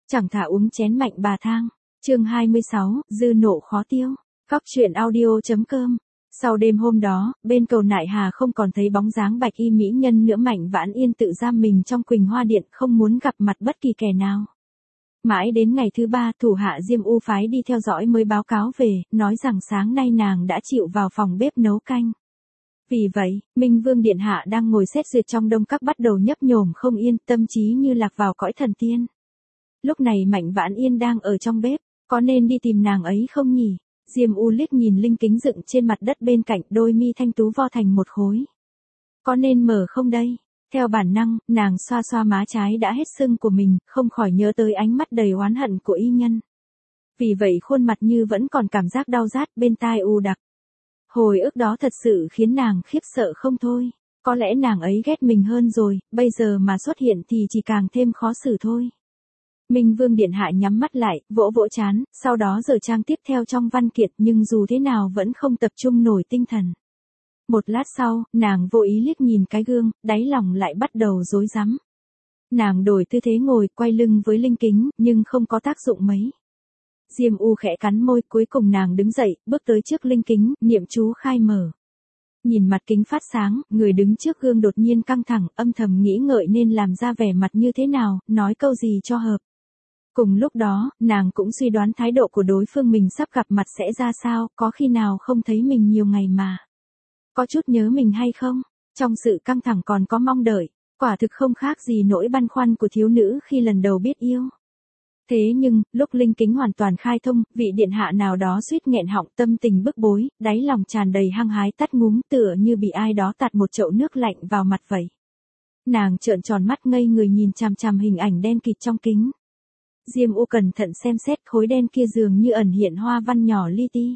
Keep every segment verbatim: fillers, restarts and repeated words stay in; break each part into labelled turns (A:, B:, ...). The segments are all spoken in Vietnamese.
A: Chẳng thà uống chén mạnh bà thang. Chương hai mươi sáu, dư nộ khó tiêu. Góc truyện audio.com. Sau đêm hôm đó, bên cầu Nại Hà không còn thấy bóng dáng bạch y mỹ nhân nữa, Mạnh Vãn Yên tự giam mình trong Quỳnh Hoa Điện, không muốn gặp mặt bất kỳ kẻ nào. Mãi đến ngày thứ ba, thủ hạ Diêm U phái đi theo dõi mới báo cáo về, nói rằng sáng nay nàng đã chịu vào phòng bếp nấu canh. Vì vậy, Minh Vương Điện Hạ đang ngồi xét duyệt trong đông các bắt đầu nhấp nhổm không yên, tâm trí như lạc vào cõi thần tiên. Lúc này Mạnh Vãn Yên đang ở trong bếp, có nên đi tìm nàng ấy không nhỉ? Diêm U liếc nhìn linh kính dựng trên mặt đất bên cạnh, đôi mi thanh tú vo thành một khối. Có nên mở không đây? Theo bản năng, nàng xoa xoa má trái đã hết sưng của mình, không khỏi nhớ tới ánh mắt đầy oán hận của y nhân. Vì vậy khuôn mặt như vẫn còn cảm giác đau rát bên tai u đặc. Hồi ức đó thật sự khiến nàng khiếp sợ không thôi. Có lẽ nàng ấy ghét mình hơn rồi, bây giờ mà xuất hiện thì chỉ càng thêm khó xử thôi. Minh Vương Điện Hạ nhắm mắt lại, vỗ vỗ trán, sau đó giờ trang tiếp theo trong văn kiện, nhưng dù thế nào vẫn không tập trung nổi tinh thần. Một lát sau, nàng vô ý liếc nhìn cái gương, đáy lòng lại bắt đầu rối rắm. Nàng đổi tư thế ngồi, quay lưng với linh kính, nhưng không có tác dụng mấy. Diêm U khẽ cắn môi, cuối cùng nàng đứng dậy, bước tới trước linh kính, niệm chú khai mở. Nhìn mặt kính phát sáng, người đứng trước gương đột nhiên căng thẳng, âm thầm nghĩ ngợi nên làm ra vẻ mặt như thế nào, nói câu gì cho hợp. Cùng lúc đó, nàng cũng suy đoán thái độ của đối phương mình sắp gặp mặt sẽ ra sao, có khi nào không thấy mình nhiều ngày mà. Có chút nhớ mình hay không? Trong sự căng thẳng còn có mong đợi, quả thực không khác gì nỗi băn khoăn của thiếu nữ khi lần đầu biết yêu. Thế nhưng, lúc linh kính hoàn toàn khai thông, vị điện hạ nào đó suýt nghẹn họng, tâm tình bức bối, đáy lòng tràn đầy hăng hái, tắt ngúm, tựa như bị ai đó tạt một chậu nước lạnh vào mặt vậy. Nàng trợn tròn mắt ngây người nhìn chằm chằm hình ảnh đen kịt trong kính. Diêm U cẩn thận xem xét, khối đen kia dường như ẩn hiện hoa văn nhỏ li ti.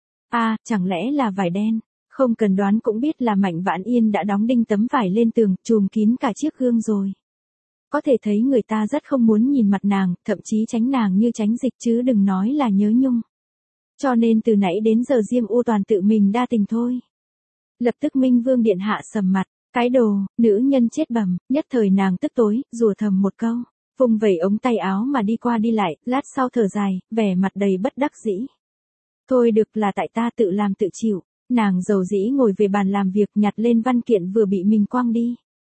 A: À, chẳng lẽ là vải đen? Không cần đoán cũng biết là Mạnh Vãn Yên đã đóng đinh tấm vải lên tường, trùm kín cả chiếc gương rồi. Có thể thấy người ta rất không muốn nhìn mặt nàng, thậm chí tránh nàng như tránh dịch chứ đừng nói là nhớ nhung. Cho nên từ nãy đến giờ Diêm U toàn tự mình đa tình thôi. Lập tức Minh Vương Điện Hạ sầm mặt, cái đồ, nữ nhân chết bầm, nhất thời nàng tức tối, rủa thầm một câu. Vùng vẩy ống tay áo mà đi qua đi lại, lát sau thở dài, vẻ mặt đầy bất đắc dĩ. Thôi được, là tại ta tự làm tự chịu. Nàng dầu dĩ ngồi về bàn làm việc, nhặt lên văn kiện vừa bị mình quăng đi.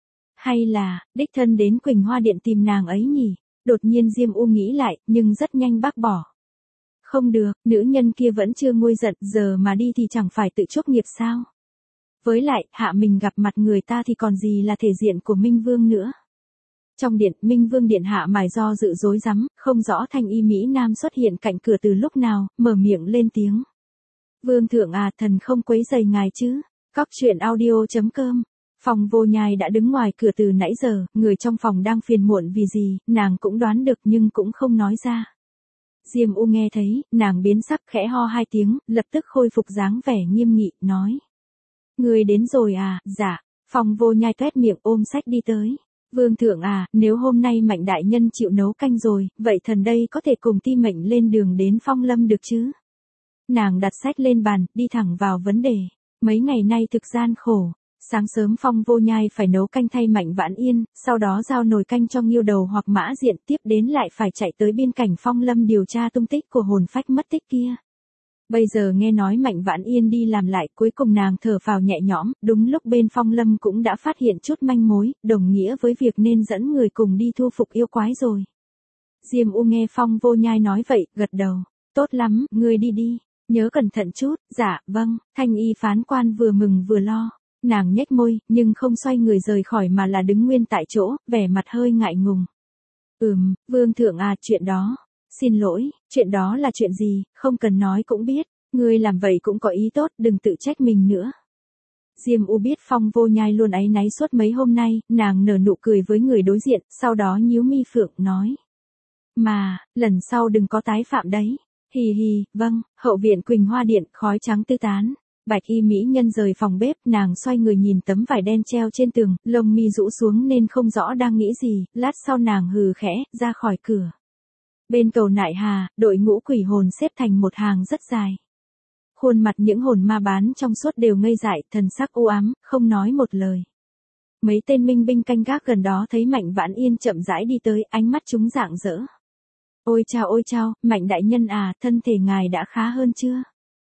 A: Hay là, đích thân đến Quỳnh Hoa Điện tìm nàng ấy nhỉ? Đột nhiên Diêm U nghĩ lại, nhưng rất nhanh bác bỏ. Không được, nữ nhân kia vẫn chưa nguôi giận, giờ mà đi thì chẳng phải tự chuốc nghiệp sao? Với lại, hạ mình gặp mặt người ta thì còn gì là thể diện của Minh Vương nữa. Trong điện, Minh Vương Điện Hạ mải do dự rối rắm, không rõ thanh y Mỹ Nam xuất hiện cạnh cửa từ lúc nào, mở miệng lên tiếng. Vương thượng à, thần không quấy rầy ngài chứ? Góc truyện audio.com. Phòng Vô Nhai đã đứng ngoài cửa từ nãy giờ, người trong phòng đang phiền muộn vì gì, nàng cũng đoán được nhưng cũng không nói ra. Diêm U nghe thấy, nàng biến sắc khẽ ho hai tiếng, lập tức khôi phục dáng vẻ nghiêm nghị, nói. Người đến rồi à, dạ. Phòng Vô Nhai toét miệng ôm sách đi tới. Vương thượng à, nếu hôm nay Mạnh đại nhân chịu nấu canh rồi, vậy thần đây có thể cùng Ti Mệnh lên đường đến Phong Lâm được chứ? Nàng đặt sách lên bàn, đi thẳng vào vấn đề. Mấy ngày nay thực gian khổ. Sáng sớm Phong Vô Nhai phải nấu canh thay Mạnh Vãn Yên, sau đó giao nồi canh cho Nghiêu Đầu hoặc Mã Diện, tiếp đến lại phải chạy tới biên cảnh Phong Lâm điều tra tung tích của hồn phách mất tích kia. Bây giờ nghe nói Mạnh Vãn Yên đi làm lại, cuối cùng nàng thở phào nhẹ nhõm, đúng lúc bên Phong Lâm cũng đã phát hiện chút manh mối, đồng nghĩa với việc nên dẫn người cùng đi thu phục yêu quái rồi. Diêm U nghe Phong Vô Nhai nói vậy, gật đầu. Tốt lắm, ngươi đi đi, nhớ cẩn thận chút. Dạ, vâng. Thanh y phán quan vừa mừng vừa lo. Nàng nhếch môi, nhưng không xoay người rời khỏi mà là đứng nguyên tại chỗ, vẻ mặt hơi ngại ngùng. Ừm, Vương thượng à, chuyện đó. Xin lỗi, chuyện đó là chuyện gì, không cần nói cũng biết. Ngươi làm vậy cũng có ý tốt, đừng tự trách mình nữa. Diêm U biết Phong Vô Nhai luôn áy náy suốt mấy hôm nay, nàng nở nụ cười với người đối diện, sau đó nhíu mi phượng, nói. Mà, lần sau đừng có tái phạm đấy. Hì hì, vâng. Hậu viện Quỳnh Hoa Điện, khói trắng tư tán. Bạch y mỹ nhân rời phòng bếp, nàng xoay người nhìn tấm vải đen treo trên tường, lông mi rũ xuống nên không rõ đang nghĩ gì, lát sau nàng hừ khẽ, ra khỏi cửa. Bên cầu Nại Hà, đội ngũ quỷ hồn xếp thành một hàng rất dài. Khuôn mặt những hồn ma bán trong suốt đều ngây dại, thần sắc u ám, không nói một lời. Mấy tên minh binh canh gác gần đó thấy Mạnh Vãn Yên chậm rãi đi tới, ánh mắt chúng rạng rỡ. Ôi chao ôi chao, Mạnh đại nhân à, thân thể ngài đã khá hơn chưa?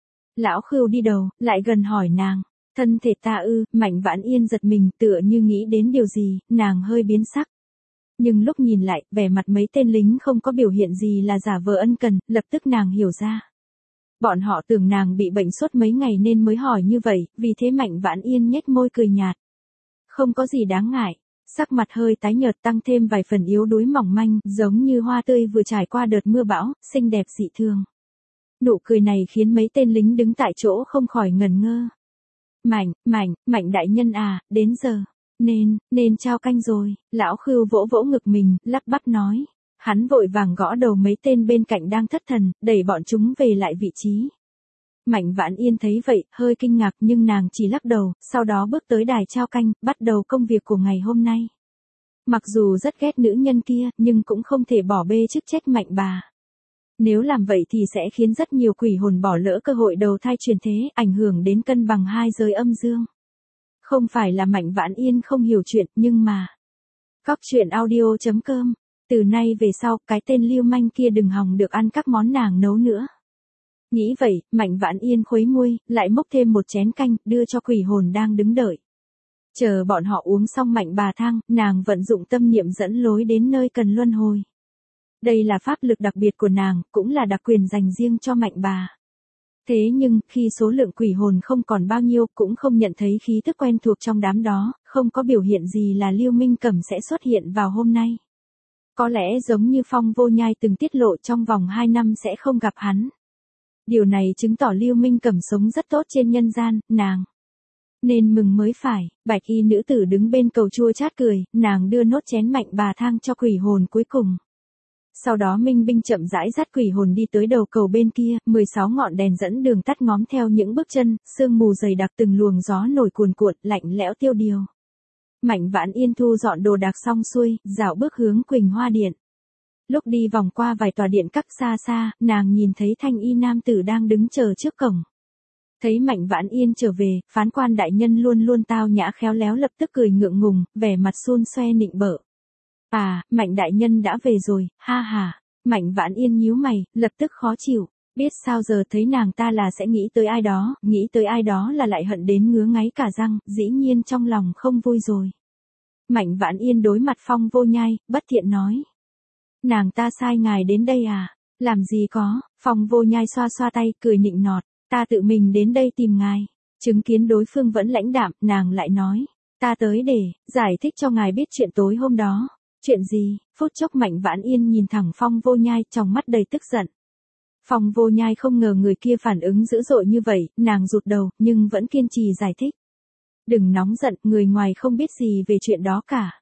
A: Lão Khưu đi đầu, lại gần hỏi nàng. Thân thể ta ư, Mạnh Vãn Yên giật mình tựa như nghĩ đến điều gì, nàng hơi biến sắc. Nhưng lúc nhìn lại, vẻ mặt mấy tên lính không có biểu hiện gì là giả vờ ân cần, lập tức nàng hiểu ra. Bọn họ tưởng nàng bị bệnh sốt mấy ngày nên mới hỏi như vậy, vì thế Mạnh Vãn Yên nhếch môi cười nhạt. Không có gì đáng ngại, sắc mặt hơi tái nhợt tăng thêm vài phần yếu đuối mỏng manh, giống như hoa tươi vừa trải qua đợt mưa bão, xinh đẹp dị thường. Nụ cười này khiến mấy tên lính đứng tại chỗ không khỏi ngẩn ngơ. Mạnh, Mạnh, Mạnh đại nhân à, đến giờ. Nên, nên trao canh rồi, lão Khưu vỗ vỗ ngực mình, lắp bắp nói. Hắn vội vàng gõ đầu mấy tên bên cạnh đang thất thần, đẩy bọn chúng về lại vị trí. Mạnh Vãn Yên thấy vậy, hơi kinh ngạc nhưng nàng chỉ lắc đầu, sau đó bước tới đài trao canh, bắt đầu công việc của ngày hôm nay. Mặc dù rất ghét nữ nhân kia, nhưng cũng không thể bỏ bê chức trách Mạnh bà. Nếu làm vậy thì sẽ khiến rất nhiều quỷ hồn bỏ lỡ cơ hội đầu thai chuyển thế, ảnh hưởng đến cân bằng hai giới âm dương. Không phải là Mạnh Vãn Yên không hiểu chuyện, nhưng mà... Cóc truyện audio chấm com. Từ nay về sau, cái tên lưu manh kia đừng hòng được ăn các món nàng nấu nữa. Nghĩ vậy, Mạnh Vãn Yên khuấy môi, lại múc thêm một chén canh, đưa cho quỷ hồn đang đứng đợi. Chờ bọn họ uống xong Mạnh bà thang, nàng vận dụng tâm niệm dẫn lối đến nơi cần luân hồi. Đây là pháp lực đặc biệt của nàng, cũng là đặc quyền dành riêng cho Mạnh bà. Thế nhưng, khi số lượng quỷ hồn không còn bao nhiêu, cũng không nhận thấy khí thức quen thuộc trong đám đó, không có biểu hiện gì là Lưu Minh Cẩm sẽ xuất hiện vào hôm nay. Có lẽ giống như Phong Vô Nhai từng tiết lộ trong vòng hai năm sẽ không gặp hắn. Điều này chứng tỏ Lưu Minh Cẩm sống rất tốt trên nhân gian, nàng. Nên mừng mới phải, bạch y nữ tử đứng bên cầu chua chát cười, nàng đưa nốt chén Mạnh bà thang cho quỷ hồn cuối cùng. Sau đó Minh Binh chậm rãi dắt quỷ hồn đi tới đầu cầu bên kia, mười sáu ngọn đèn dẫn đường tắt ngóm theo những bước chân, sương mù dày đặc từng luồng gió nổi cuồn cuộn, lạnh lẽo tiêu điều. Mạnh Vãn Yên thu dọn đồ đạc xong xuôi, dạo bước hướng Quỳnh Hoa Điện. Lúc đi vòng qua vài tòa điện các xa xa, nàng nhìn thấy thanh y nam tử đang đứng chờ trước cổng. Thấy Mạnh Vãn Yên trở về, phán quan đại nhân luôn luôn tao nhã khéo léo lập tức cười ngượng ngùng, vẻ mặt xun xoe nịnh bợ. À, Mạnh đại nhân đã về rồi, ha ha. Mạnh Vãn Yên nhíu mày, lập tức khó chịu. Biết sao giờ thấy nàng ta là sẽ nghĩ tới ai đó, nghĩ tới ai đó là lại hận đến ngứa ngáy cả răng, dĩ nhiên trong lòng không vui rồi. Mạnh Vãn Yên đối mặt Phong Vô Nhai, bất thiện nói. Nàng ta sai ngài đến đây à? Làm gì có, Phong Vô Nhai xoa xoa tay, cười nịnh nọt. Ta tự mình đến đây tìm ngài. Chứng kiến đối phương vẫn lãnh đạm, nàng lại nói. Ta tới để, giải thích cho ngài biết chuyện tối hôm đó. Chuyện gì? Phút chốc Mạnh Vãn Yên nhìn thẳng Phong Vô Nhai, trong mắt đầy tức giận. Phong Vô Nhai không ngờ người kia phản ứng dữ dội như vậy, nàng rụt đầu, nhưng vẫn kiên trì giải thích. Đừng nóng giận, người ngoài không biết gì về chuyện đó cả.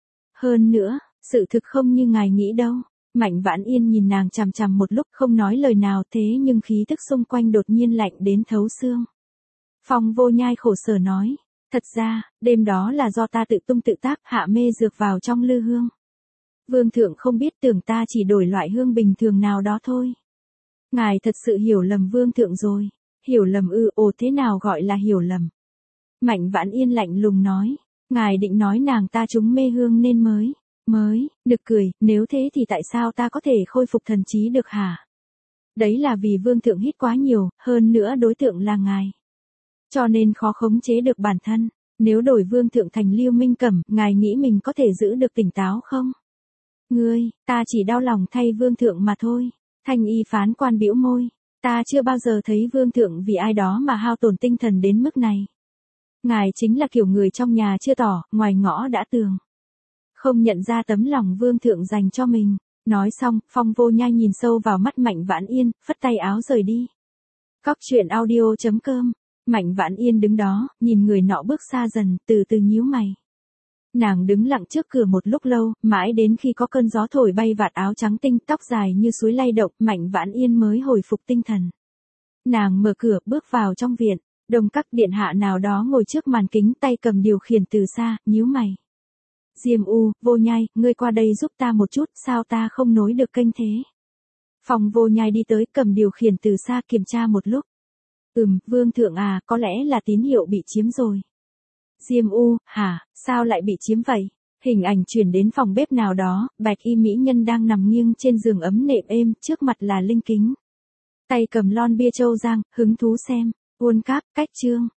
A: Hơn nữa, sự thực không như ngài nghĩ đâu. Mạnh Vãn Yên nhìn nàng chằm chằm một lúc không nói lời nào thế nhưng khí thức xung quanh đột nhiên lạnh đến thấu xương. Phong Vô Nhai khổ sở nói. Thật ra, đêm đó là do ta tự tung tự tác hạ mê dược vào trong lư hương. Vương thượng không biết tưởng ta chỉ đổi loại hương bình thường nào đó thôi. Ngài thật sự hiểu lầm vương thượng rồi. Hiểu lầm ư, ồ thế nào gọi là hiểu lầm? Mạnh Vãn Yên lạnh lùng nói. Ngài định nói nàng ta trúng mê hương nên mới, mới, nực cười, nếu thế thì tại sao ta có thể khôi phục thần trí được hả? Đấy là vì vương thượng hít quá nhiều, hơn nữa đối tượng là ngài. Cho nên khó khống chế được bản thân. Nếu đổi vương thượng thành Lưu Minh Cẩm, ngài nghĩ mình có thể giữ được tỉnh táo không? Ngươi, ta chỉ đau lòng thay vương thượng mà thôi. Thanh y phán quan bĩu môi. Ta chưa bao giờ thấy vương thượng vì ai đó mà hao tổn tinh thần đến mức này. Ngài chính là kiểu người trong nhà chưa tỏ, ngoài ngõ đã tường. Không nhận ra tấm lòng vương thượng dành cho mình. Nói xong, Phong Vô Nhai nhìn sâu vào mắt Mạnh Vãn Yên, phất tay áo rời đi. Cóc truyện audio chấm com. Mạnh Vãn Yên đứng đó, nhìn người nọ bước xa dần, từ từ nhíu mày. Nàng đứng lặng trước cửa một lúc lâu, mãi đến khi có cơn gió thổi bay vạt áo trắng tinh, tóc dài như suối lay động, Mạnh Vãn Yên mới hồi phục tinh thần. Nàng mở cửa, bước vào trong viện, Đông Các điện hạ nào đó ngồi trước màn kính, tay cầm điều khiển từ xa, nhíu mày. Diêm U, Vô Nhai, ngươi qua đây giúp ta một chút, sao ta không nối được kênh thế? Phong Vô Nhai đi tới, cầm điều khiển từ xa kiểm tra một lúc. Ừm, vương thượng à, có lẽ là tín hiệu bị chiếm rồi. Diêm U, hả, sao lại bị chiếm vậy? Hình ảnh chuyển đến phòng bếp nào đó, bạch y mỹ nhân đang nằm nghiêng trên giường ấm nệm êm, trước mặt là linh kính. Tay cầm lon bia châu giang, hứng thú xem. World Cup, cách chương.